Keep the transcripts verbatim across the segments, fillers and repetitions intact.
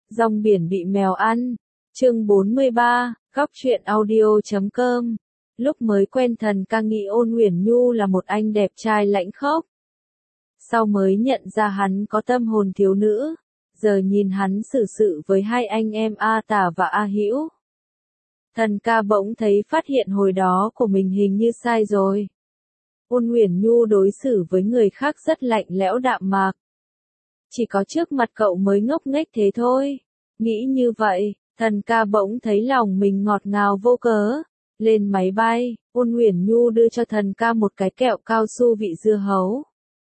Rong biển bị mèo ăn. Chương bốn mươi ba, góc truyện audio chấm com. Lúc mới quen Thần Ca nghĩ Ôn Uyển Nhu là một anh đẹp trai lãnh khốc. Sau mới nhận ra hắn có tâm hồn thiếu nữ. Giờ nhìn hắn xử sự với hai anh em A Tả và A Hữu. Thần Ca bỗng thấy phát hiện hồi đó của mình hình như sai rồi. Ôn Uyển Nhu đối xử với người khác rất lạnh lẽo đạm mạc. Chỉ có trước mặt cậu mới ngốc nghếch thế thôi. Nghĩ như vậy, Thần Ca bỗng thấy lòng mình ngọt ngào vô cớ. Lên máy bay, Ôn Uyển Nhu đưa cho Thần Ca một cái kẹo cao su vị dưa hấu.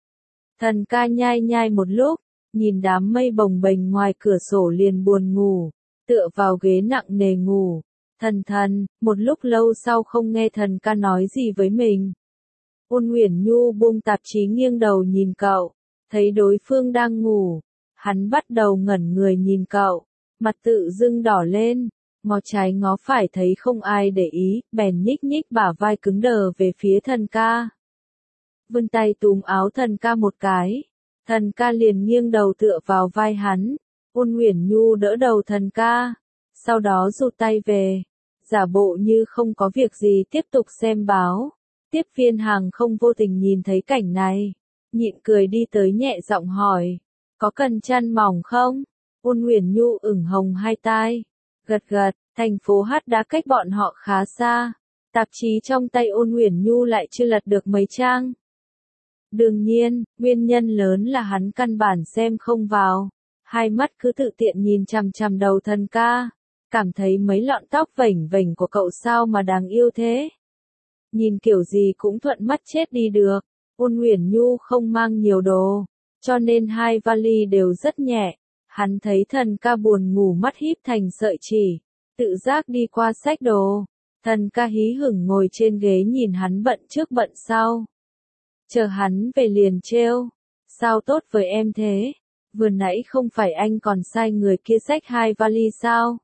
Thần Ca nhai nhai một lúc, nhìn đám mây bồng bềnh ngoài cửa sổ liền buồn ngủ, tựa vào ghế nặng nề ngủ. Thần thần, một lúc lâu sau không nghe Thần Ca nói gì với mình. Ôn Uyển Nhu buông tạp chí nghiêng đầu nhìn cậu, thấy đối phương đang ngủ. Hắn bắt đầu ngẩn người nhìn cậu, mặt tự dưng đỏ lên, ngó trái ngó phải thấy không ai để ý, bèn nhích nhích bả vai cứng đờ về phía Thần Ca. Vươn tay túm áo Thần Ca một cái, Thần Ca liền nghiêng đầu tựa vào vai hắn. Ôn Uyển Nhu đỡ đầu Thần Ca, sau đó rụt tay về, giả bộ như không có việc gì tiếp tục xem báo. Tiếp viên hàng không vô tình nhìn thấy cảnh này, nhịn cười đi tới nhẹ giọng hỏi, có cần chăn mỏng không? Ôn Uyển Nhu ửng hồng hai tai, gật gật. Thành phố H đã cách bọn họ khá xa, tạp chí trong tay Ôn Uyển Nhu lại chưa lật được mấy trang. Đương nhiên, nguyên nhân lớn là hắn căn bản xem không vào, hai mắt cứ tự tiện nhìn chằm chằm đầu Thần Ca, cảm thấy mấy lọn tóc vểnh vểnh của cậu sao mà đáng yêu thế. Nhìn kiểu gì cũng thuận mắt chết đi được. Ôn Uyển Nhu không mang nhiều đồ, cho nên hai vali đều rất nhẹ. Hắn thấy Thần Ca buồn ngủ mắt híp thành sợi chỉ, tự giác đi qua xách đồ. Thần Ca hí hửng ngồi trên ghế nhìn hắn bận trước bận sau. Chờ hắn về liền trêu, sao tốt với em thế? Vừa nãy không phải anh còn sai người kia xách hai vali sao?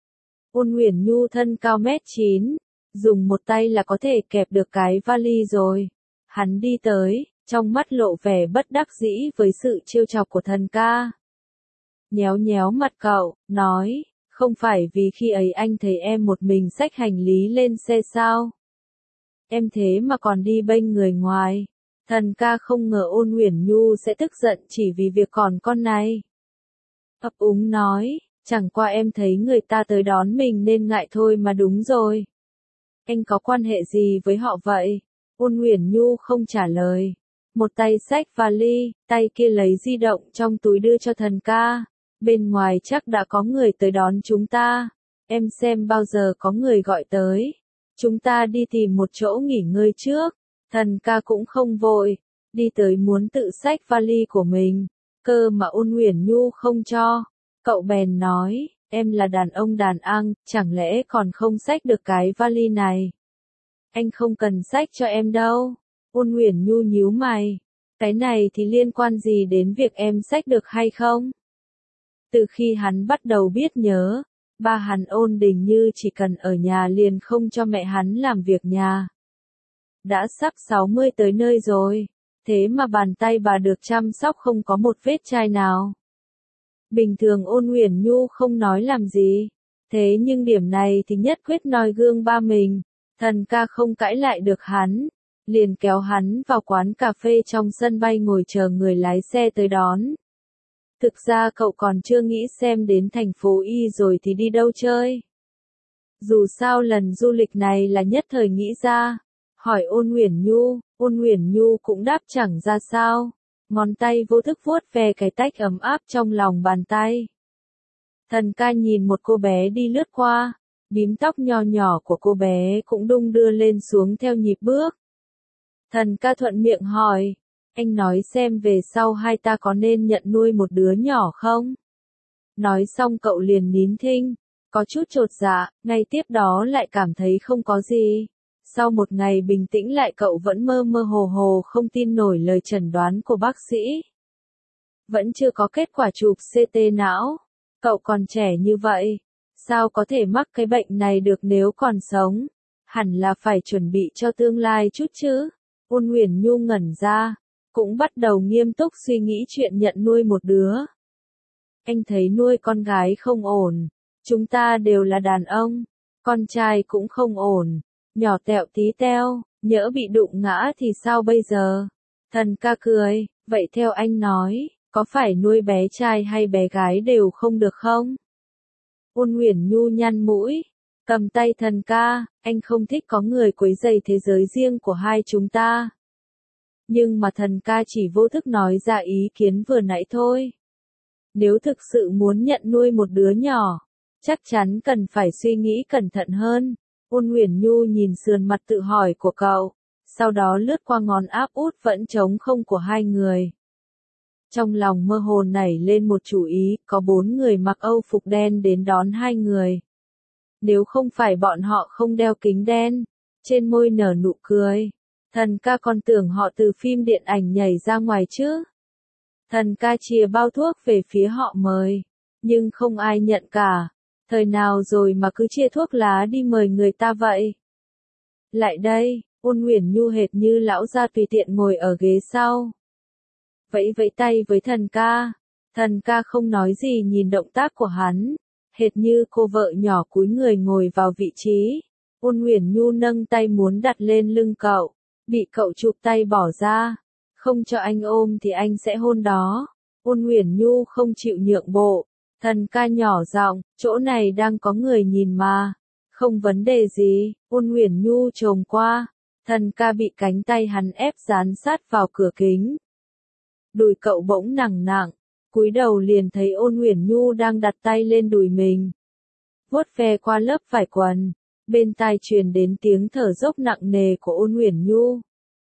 Ôn Uyển Nhu thân cao mét chín, dùng một tay là có thể kẹp được cái vali rồi. Hắn đi tới, trong mắt lộ vẻ bất đắc dĩ với sự trêu chọc của Thần Ca. Nhéo nhéo mặt cậu, nói, không phải vì khi ấy anh thấy em một mình xách hành lý lên xe sao? Em thế mà còn đi bênh người ngoài. Thần Ca không ngờ Ôn Uyển Nhu sẽ tức giận chỉ vì việc còn con này. Ấp úng nói, chẳng qua em thấy người ta tới đón mình nên ngại thôi mà đúng rồi. Anh có quan hệ gì với họ vậy? Ôn Uyển Nhu không trả lời. Một tay xách vali, tay kia lấy di động trong túi đưa cho Thần Ca. Bên ngoài chắc đã có người tới đón chúng ta. Em xem bao giờ có người gọi tới. Chúng ta đi tìm một chỗ nghỉ ngơi trước. Thần Ca cũng không vội. Đi tới muốn tự xách vali của mình. Cơ mà Ôn Uyển Nhu không cho. Cậu bèn nói, em là đàn ông đàn ăn, chẳng lẽ còn không xách được cái vali này? Anh không cần xách cho em đâu. Ôn Uyển Nhu nhíu mày. Cái này thì liên quan gì đến việc em xách được hay không? Từ khi hắn bắt đầu biết nhớ, ba hắn Ôn Đình Như chỉ cần ở nhà liền không cho mẹ hắn làm việc nhà. Đã sắp sáu mươi tới nơi rồi, thế mà bàn tay bà được chăm sóc không có một vết chai nào. Bình thường Ôn Uyển Nhu không nói làm gì, thế nhưng điểm này thì nhất quyết noi gương ba mình. Thần Ca không cãi lại được hắn, liền kéo hắn vào quán cà phê trong sân bay ngồi chờ người lái xe tới đón. Thực ra cậu còn chưa nghĩ xem đến thành phố Y rồi thì đi đâu chơi. Dù sao lần du lịch này là nhất thời nghĩ ra. Hỏi Ôn Uyển Nhu, Ôn Uyển Nhu cũng đáp chẳng ra sao. Ngón tay vô thức vuốt về cái tách ấm áp trong lòng bàn tay. Thần Ca nhìn một cô bé đi lướt qua, bím tóc nho nhỏ của cô bé cũng đung đưa lên xuống theo nhịp bước. Thần Ca thuận miệng hỏi, anh nói xem về sau hai ta có nên nhận nuôi một đứa nhỏ không? Nói xong cậu liền nín thinh, có chút chột dạ, ngay tiếp đó lại cảm thấy không có gì. Sau một ngày bình tĩnh lại cậu vẫn mơ mơ hồ hồ không tin nổi lời chẩn đoán của bác sĩ. Vẫn chưa có kết quả chụp xê tê não. Cậu còn trẻ như vậy, sao có thể mắc cái bệnh này được nếu còn sống? Hẳn là phải chuẩn bị cho tương lai chút chứ. Ôn Uyển Nhu ngẩn ra, cũng bắt đầu nghiêm túc suy nghĩ chuyện nhận nuôi một đứa. anh thấy nuôi con gái không ổn, chúng ta đều là đàn ông, con trai cũng không ổn, nhỏ tẹo tí teo, nhỡ bị đụng ngã thì sao bây giờ? Thần ca cười, vậy theo anh nói, có phải nuôi bé trai hay bé gái đều không được không? Ôn Uyển Nhu nhăn mũi, cầm tay thần ca, anh không thích có người quấy rầy thế giới riêng của hai chúng ta. Nhưng mà thần ca chỉ vô thức nói ra ý kiến vừa nãy thôi. Nếu thực sự muốn nhận nuôi một đứa nhỏ, chắc chắn cần phải suy nghĩ cẩn thận hơn. Ôn Uyển Nhu nhìn sườn mặt tự hỏi của cậu, sau đó lướt qua ngón áp út vẫn trống không của hai người. Trong lòng mơ hồ nảy lên một chủ ý, có bốn người mặc Âu phục đen đến đón hai người. Nếu không phải bọn họ không đeo kính đen, trên môi nở nụ cười, thần ca còn tưởng họ từ phim điện ảnh nhảy ra ngoài chứ. Thần ca chìa bao thuốc về phía họ mời, nhưng không ai nhận cả. Thời nào rồi mà cứ chia thuốc lá đi mời người ta vậy? Lại đây, Ôn Uyển Nhu hệt như lão gia tùy tiện ngồi ở ghế sau. Vẫy vẫy tay với thần ca. Thần ca không nói gì nhìn động tác của hắn, hệt như cô vợ nhỏ cúi người ngồi vào vị trí. Ôn Uyển Nhu nâng tay muốn đặt lên lưng cậu, bị cậu chụp tay bỏ ra. Không cho anh ôm thì anh sẽ hôn đó. Ôn Uyển Nhu không chịu nhượng bộ. Thần ca nhỏ giọng, chỗ này đang có người nhìn mà. Không vấn đề gì. Ôn Uyển Nhu chồm qua. Thần ca bị cánh tay hắn ép dán sát vào cửa kính. Đùi cậu bỗng nặng nặng, cúi đầu liền thấy Ôn Uyển Nhu đang đặt tay lên đùi mình. Vuốt ve qua lớp vải quần, bên tai truyền đến tiếng thở dốc nặng nề của Ôn Uyển Nhu.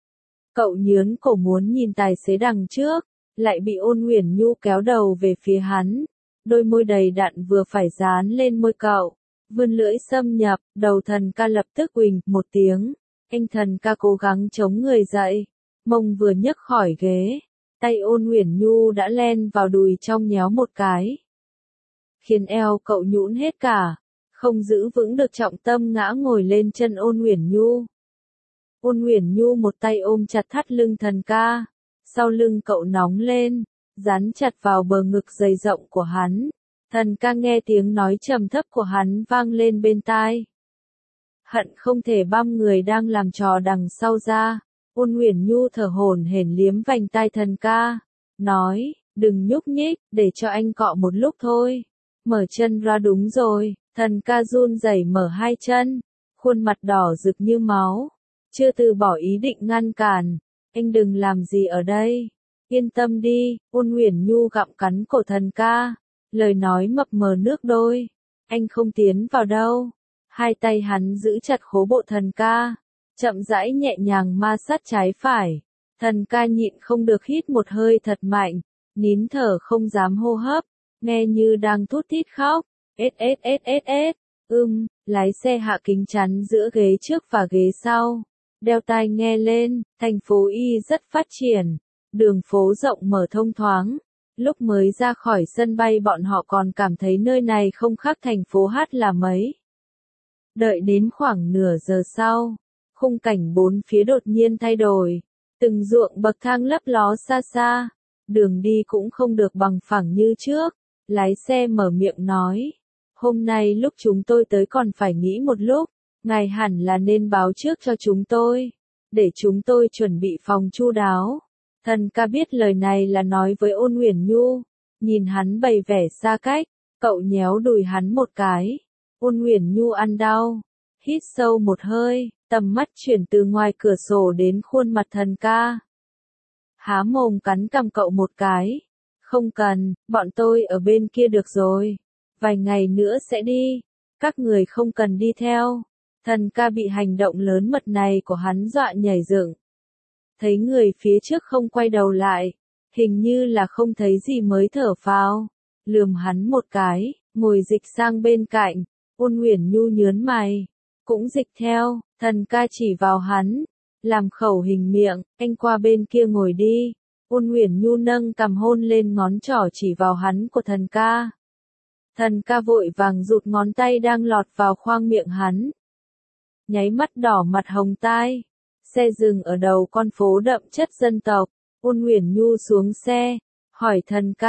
Cậu nhớn cổ muốn nhìn tài xế đằng trước, lại bị Ôn Uyển Nhu kéo đầu về phía hắn. Đôi môi đầy đặn vừa phải dán lên môi cậu, vươn lưỡi xâm nhập, đầu thần ca lập tức uỳnh một tiếng. Anh thần ca cố gắng chống người dậy, mông vừa nhấc khỏi ghế, tay Ôn Uyển Nhu đã len vào đùi trong nhéo một cái, khiến eo cậu nhũn hết cả, không giữ vững được trọng tâm ngã ngồi lên chân Ôn Uyển Nhu. Ôn Uyển Nhu một tay ôm chặt thắt lưng thần ca, sau lưng cậu nóng lên, dán chặt vào bờ ngực dày rộng của hắn. Thần ca nghe tiếng nói trầm thấp của hắn vang lên bên tai. Hận không thể băm người đang làm trò đằng sau ra. Ôn Uyển Nhu thở hổn hển liếm vành tai thần ca, nói, đừng nhúc nhích, để cho anh cọ một lúc thôi. Mở chân ra. Đúng rồi. Thần ca run rẩy mở hai chân, khuôn mặt đỏ rực như máu, chưa từ bỏ ý định ngăn cản. Anh đừng làm gì ở đây. Yên tâm đi. Ôn Uyển Nhu gặm cắn cổ thần ca, lời nói mập mờ nước đôi. Anh không tiến vào đâu. Hai tay hắn giữ chặt khố bộ thần ca, chậm rãi nhẹ nhàng ma sát trái phải. Thần ca nhịn không được hít một hơi thật mạnh, nín thở không dám hô hấp, nghe như đang thút thít khóc. Ết ết ết ết ết. Ưm, lái xe hạ kính chắn giữa ghế trước và ghế sau, đeo tai nghe lên. Thành phố Y rất phát triển, đường phố rộng mở thông thoáng. Lúc mới ra khỏi sân bay bọn họ còn cảm thấy nơi này không khác thành phố H là mấy. Đợi đến khoảng nửa giờ sau, khung cảnh bốn phía đột nhiên thay đổi. Từng ruộng bậc thang lấp ló xa xa, đường đi cũng không được bằng phẳng như trước. Lái xe mở miệng nói, hôm nay lúc chúng tôi tới còn phải nghĩ một lúc, ngài hẳn là nên báo trước cho chúng tôi, để chúng tôi chuẩn bị phòng chu đáo. Thần ca biết lời này là nói với Ôn Uyển Nhu, nhìn hắn bày vẻ xa cách, cậu nhéo đùi hắn một cái. Ôn Uyển Nhu ăn đau, hít sâu một hơi, tầm mắt chuyển từ ngoài cửa sổ đến khuôn mặt thần ca. Há mồm cắn cằm cậu một cái. Không cần, bọn tôi ở bên kia được rồi. Vài ngày nữa sẽ đi. Các người không cần đi theo. Thần ca bị hành động lớn mật này của hắn dọa nhảy dựng. Thấy người phía trước không quay đầu lại, hình như là không thấy gì mới thở phào, lườm hắn một cái, ngồi dịch sang bên cạnh. Ôn Uyển Nhu nhớn mày, cũng dịch theo. Thần ca chỉ vào hắn, làm khẩu hình miệng, anh qua bên kia ngồi đi. Ôn Uyển Nhu nâng cằm hôn lên ngón trỏ chỉ vào hắn của thần ca. Thần ca vội vàng rụt ngón tay đang lọt vào khoang miệng hắn. Nháy mắt đỏ mặt hồng tai. Xe dừng ở đầu con phố đậm chất dân tộc. Ôn Uyển Nhu xuống xe, hỏi thần ca,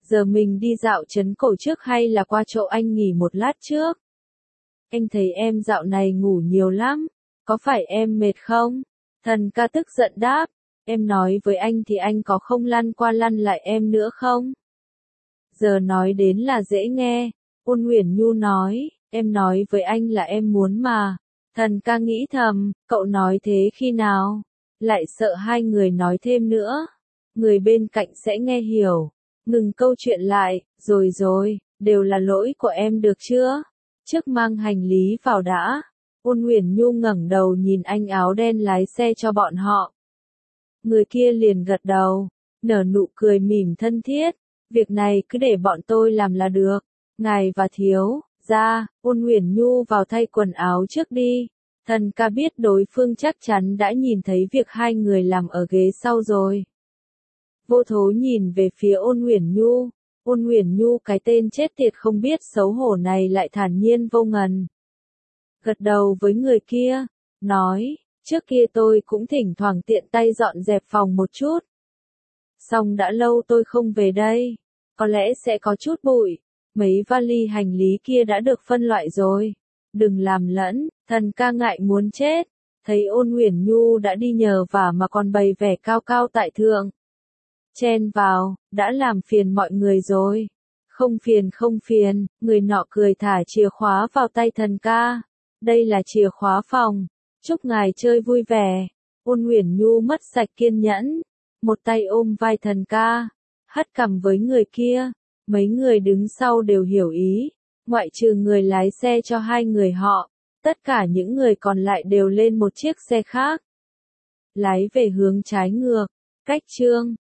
Giờ mình đi dạo trấn cổ trước hay là qua chỗ anh nghỉ một lát trước? Anh thấy em dạo này ngủ nhiều lắm, có phải em mệt không? Thần ca tức giận đáp, em nói với anh thì anh có không lăn qua lăn lại em nữa không? Giờ nói đến là dễ nghe, Ôn Uyển Nhu nói, em nói với anh là em muốn mà. Thần ca nghĩ thầm, cậu nói thế khi nào? Lại sợ hai người nói thêm nữa. Người bên cạnh sẽ nghe hiểu. Ngừng câu chuyện lại, rồi rồi, đều là lỗi của em được chưa? Trước mang hành lý vào đã. Ôn Uyển Nhu ngẩng đầu nhìn anh áo đen lái xe cho bọn họ. Người kia liền gật đầu, nở nụ cười mỉm thân thiết. Việc này cứ để bọn tôi làm là được. Ngài và thiếu gia, Ôn Uyển Nhu vào thay quần áo trước đi. Thần ca biết đối phương chắc chắn đã nhìn thấy việc hai người làm ở ghế sau rồi. Vô Thố nhìn về phía Ôn Uyển Nhu. Ôn Uyển Nhu cái tên chết tiệt không biết xấu hổ này lại thản nhiên vô ngần. Gật đầu với người kia, nói, trước kia tôi cũng thỉnh thoảng tiện tay dọn dẹp phòng một chút. Xong đã lâu tôi không về đây, có lẽ sẽ có chút bụi, mấy vali hành lý kia đã được phân loại rồi. Đừng làm lẫn, thần ca ngại muốn chết, thấy Ôn Uyển Nhu đã đi nhờ vả mà còn bày vẻ cao cao tại thượng. Chen vào, đã làm phiền mọi người rồi. Không phiền không phiền, người nọ cười thả chìa khóa vào tay thần ca. Đây là chìa khóa phòng, chúc ngài chơi vui vẻ. Ôn Uyển Nhu mất sạch kiên nhẫn, một tay ôm vai thần ca, hất cằm với người kia. Mấy người đứng sau đều hiểu ý, ngoại trừ người lái xe cho hai người họ, tất cả những người còn lại đều lên một chiếc xe khác. Lái về hướng trái ngược, cách Trương